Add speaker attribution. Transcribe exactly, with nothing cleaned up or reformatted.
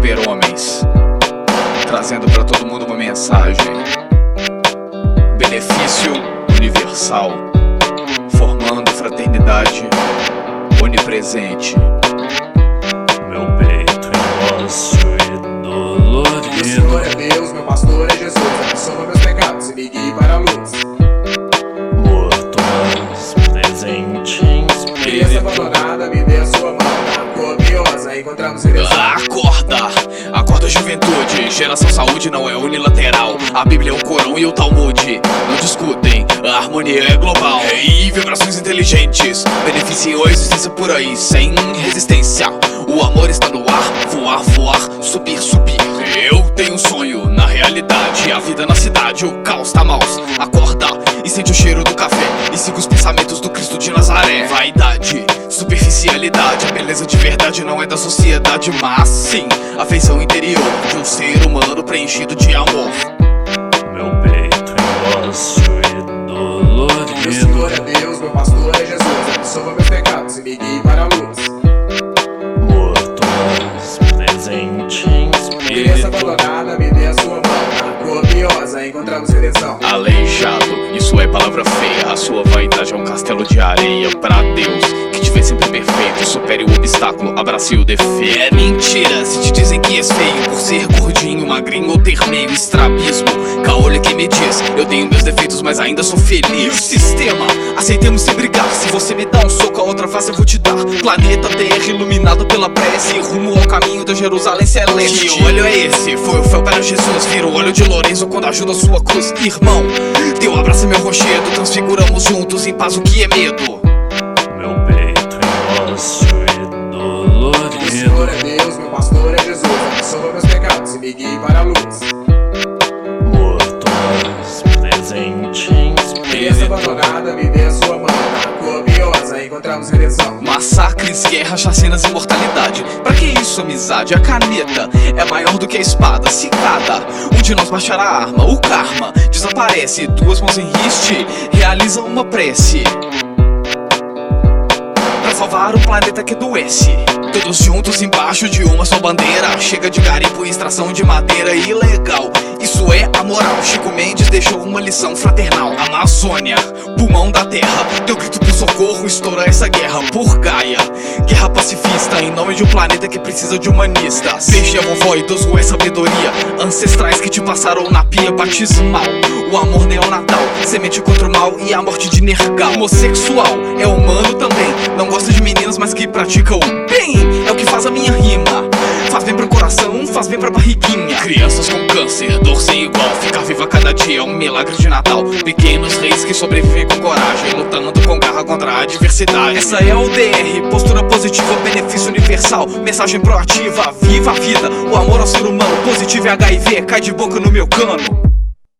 Speaker 1: super-homens, trazendo para todo mundo uma mensagem: benefício universal, formando fraternidade onipresente.
Speaker 2: Meu peito é ósseo e dolorido.
Speaker 3: Meu Senhor é Deus, meu pastor é Jesus. Absolva meus pecados e me guie para a luz.
Speaker 2: Morto, mas presente em
Speaker 3: Criança
Speaker 2: espírito.
Speaker 3: abandonada, me dê a sua mão. Na copiosa encontramos redenção.
Speaker 1: Acorda, acorda juventude. Geração saúde não é unilateral. A Bíblia é o Corão e o Talmud. Não discutem, a harmonia é global. E vibrações inteligentes beneficiam a existência por aí, sem resistência. O amor está no ar, voar, voar, subir, subir. Eu tenho um sonho, na realidade, a vida na cidade, o caos tá maus. Acorda e sente o cheiro do café e siga os pensamentos do Cristo de Nazaré. Vaidade, superficialidade, a beleza de verdade não é da sociedade, mas sim a feição interior de um ser humano preenchido de amor.
Speaker 2: Meu peito é ósseo e dolorido.
Speaker 3: Meu Senhor é Deus, meu pastor é Jesus. Absolva meus pecados e me guie para a luz.
Speaker 2: Morto, mas presente em
Speaker 3: Criança
Speaker 2: espírito.
Speaker 3: abandonada, me dê a sua mão. Na copiosa encontramos redenção.
Speaker 1: Aleijado, isso é palavra feia. A sua vaidade é um castelo de areia. Pra Deus, que te vê sempre perfeito, supere o obstáculo, abrace o defeito. É mentira se te dizem que és feio por ser gordinho, magrinho ou ter meio estrabismo. Caolho é quem me diz, eu tenho meus defeitos, mas ainda sou feliz. Sistema, aceitemos sem brigar. Se você me dá um soco, a outra face eu vou te dar. Planeta Terra iluminado pela prece, rumo ao caminho da Jerusalém Celeste. Que olho é esse? Foi o fel para Jesus, vira o olho de Lorenzo quando ajuda a sua cruz. Irmão, teu abraço é meu rochedo, transfiguramos juntos em paz o que é medo.
Speaker 2: Meu peito é ósseo e dolorido.
Speaker 3: Meu Senhor é Deus, meu pastor é Jesus. Absolva meus pecados e me guie para a luz.
Speaker 2: Morto, mas presente em
Speaker 3: Criança
Speaker 2: espírito.
Speaker 3: abandonada, me dê a sua mão. Na copiosa encontramos redenção.
Speaker 1: Massacres, guerras, chacinas e mortalidade. Pra que isso, amizade? A caneta é maior do que a espada. Se cada um de nós baixar a arma, o karma desaparece. Duas mãos em riste realizam uma prece pra salvar o planeta que adoece. Todos juntos embaixo de uma só bandeira. Chega de garimpo e extração de madeira ilegal. Isso é a moral. Chico Mendes deixou uma lição fraternal. Amazônia, pulmão da terra, teu grito por socorro estoura essa guerra por Gaia. Guerra pacifista em nome de um planeta que precisa de humanistas. Beixe a vovó, idoso é sabedoria. Ancestrais que te passaram na pia batismal. O amor neonatal, semente contra o mal e a morte de Nergal. Homossexual é humano também, não gosta de meninas, mas que pratica o bem. É o que faz a minha rima. Faz bem pro coração, faz bem pra barriguinha. Crianças com câncer, dor sem igual. Ficar viva cada dia é um milagre de Natal. Pequenos reis que sobrevivem com coragem, lutando com garra contra a adversidade. Essa é a U D R, postura positiva, benefício universal. Mensagem proativa, viva a vida, o amor ao ser humano. Positivo e H I V, cai de boca no meu cano.